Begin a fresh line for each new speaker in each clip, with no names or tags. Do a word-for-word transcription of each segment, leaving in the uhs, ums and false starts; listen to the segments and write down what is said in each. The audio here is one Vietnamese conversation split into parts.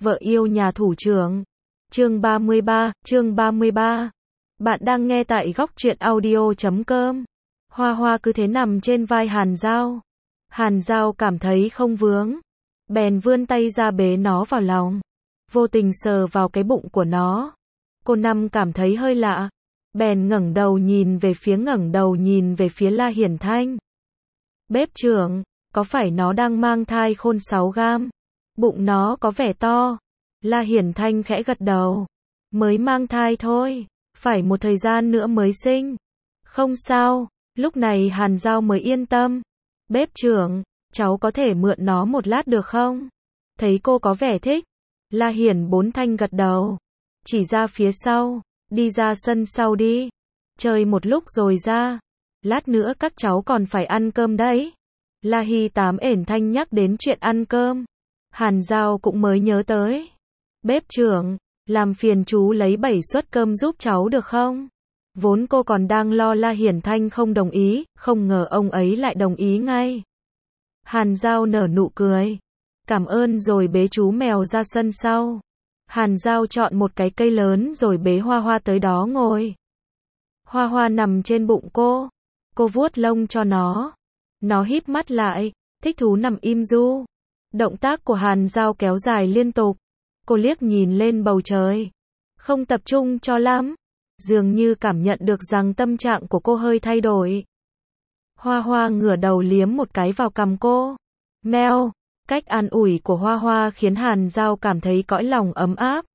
Vợ yêu nhà thủ trưởng. Chương ba mươi ba, chương ba mươi ba. Bạn đang nghe tại góc truyện audio chấm com. Hoa Hoa cứ thế nằm trên vai Hàn Dao. Hàn Dao cảm thấy không vướng, bèn vươn tay ra bế nó vào lòng, vô tình sờ vào cái bụng của nó. Cô Năm cảm thấy hơi lạ, bèn ngẩng đầu nhìn về phía ngẩng đầu nhìn về phía La Hiển Thanh. Bếp trưởng, có phải nó đang mang thai khôn sáu gam? Bụng nó có vẻ to. La Hiển Thanh khẽ gật đầu. Mới mang thai thôi, phải một thời gian nữa mới sinh. Không sao, lúc này Hàn Dao mới yên tâm. Bếp trưởng, cháu có thể mượn nó một lát được không? Thấy cô có vẻ thích, La Hiển Bốn Thanh gật đầu. Chỉ ra phía sau, đi ra sân sau đi. Chơi một lúc rồi ra. Lát nữa các cháu còn phải ăn cơm đấy. La Hi Tám ẻn thanh nhắc đến chuyện ăn cơm. Hàn Dao cũng mới nhớ tới. Bếp trưởng, làm phiền chú lấy bảy suất cơm giúp cháu được không? Vốn cô còn đang lo La Hiển Thanh không đồng ý, không ngờ ông ấy lại đồng ý ngay. Hàn Dao nở nụ cười. Cảm ơn rồi bế chú mèo ra sân sau. Hàn Dao chọn một cái cây lớn rồi bế Hoa Hoa tới đó ngồi. Hoa Hoa nằm trên bụng cô. Cô vuốt lông cho nó. Nó híp mắt lại, thích thú nằm im du. Động tác của Hàn Dao kéo dài liên tục. Cô liếc nhìn lên bầu trời. Không tập trung cho lắm. Dường như cảm nhận được rằng tâm trạng của cô hơi thay đổi. Hoa Hoa ngửa đầu liếm một cái vào cằm cô. Meo, cách an ủi của Hoa Hoa khiến Hàn Dao cảm thấy cõi lòng ấm áp.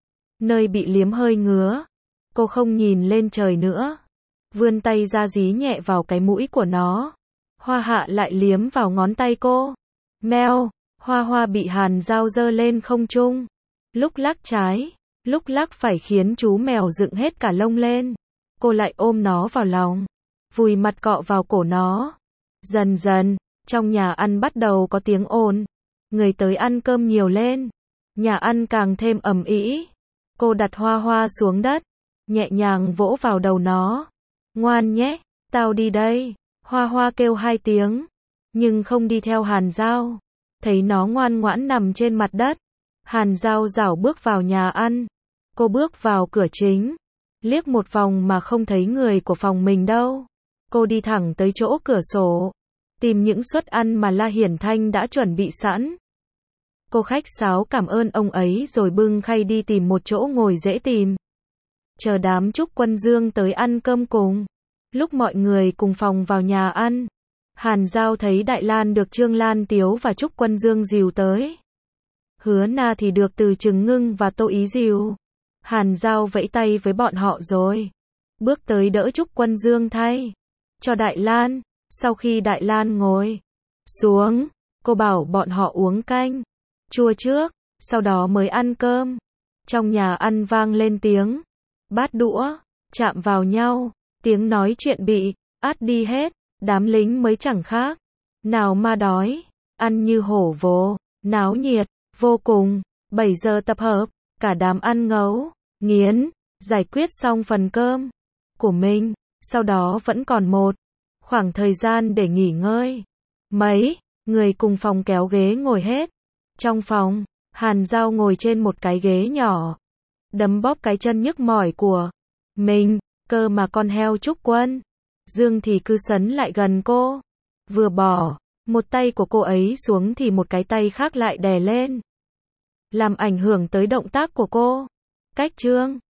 Nơi bị liếm hơi ngứa. Cô không nhìn lên trời nữa. Vươn tay ra dí nhẹ vào cái mũi của nó. Hoa Hạ lại liếm vào ngón tay cô. Meo, Hoa Hoa bị Hàn Dao giơ lên không trung. Lúc lắc trái, lúc lắc phải khiến chú mèo dựng hết cả lông lên. Cô lại ôm nó vào lòng, vùi mặt cọ vào cổ nó. Dần dần, trong nhà ăn bắt đầu có tiếng ồn. Người tới ăn cơm nhiều lên. Nhà ăn càng thêm ầm ĩ. Cô đặt Hoa Hoa xuống đất, nhẹ nhàng vỗ vào đầu nó. Ngoan nhé, tao đi đây. Hoa Hoa kêu hai tiếng, nhưng không đi theo Hàn Dao. Thấy nó ngoan ngoãn nằm trên mặt đất, Hàn Dao rảo bước vào nhà ăn. Cô bước vào cửa chính, liếc một vòng mà không thấy người của phòng mình đâu. Cô đi thẳng tới chỗ cửa sổ, tìm những suất ăn mà La Hiển Thanh đã chuẩn bị sẵn. Cô khách sáo cảm ơn ông ấy rồi bưng khay đi tìm một chỗ ngồi dễ tìm. Chờ đám Trúc Quân Dương tới ăn cơm cùng. Lúc mọi người cùng phòng vào nhà ăn, Hàn Dao thấy Đại Lan được Trương Lan Tiếu và Trúc Quân Dương dìu tới. Hứa Na thì được Từ Trừng Ngưng và Tô Ý dìu. Hàn Dao vẫy tay với bọn họ rồi bước tới đỡ Trúc Quân Dương thay cho Đại Lan. Sau khi Đại Lan ngồi xuống, cô bảo bọn họ uống canh chua trước, sau đó mới ăn cơm. Trong nhà ăn vang lên tiếng bát đũa chạm vào nhau, tiếng nói chuyện bị át đi hết. Đám lính mới chẳng khác nào mà đói, ăn như hổ vồ, náo nhiệt vô cùng. Bảy giờ tập hợp, cả đám ăn ngấu nghiến, giải quyết xong phần cơm của mình, sau đó vẫn còn một khoảng thời gian để nghỉ ngơi. Mấy người cùng phòng kéo ghế ngồi hết. Trong phòng, Hàn Dao ngồi trên một cái ghế nhỏ, đấm bóp cái chân nhức mỏi của mình. Cơ mà con heo Trúc Quân Dương thì cứ sấn lại gần cô. Vừa bỏ một tay của cô ấy xuống thì một cái tay khác lại đè lên, làm ảnh hưởng tới động tác của cô. Cách Trương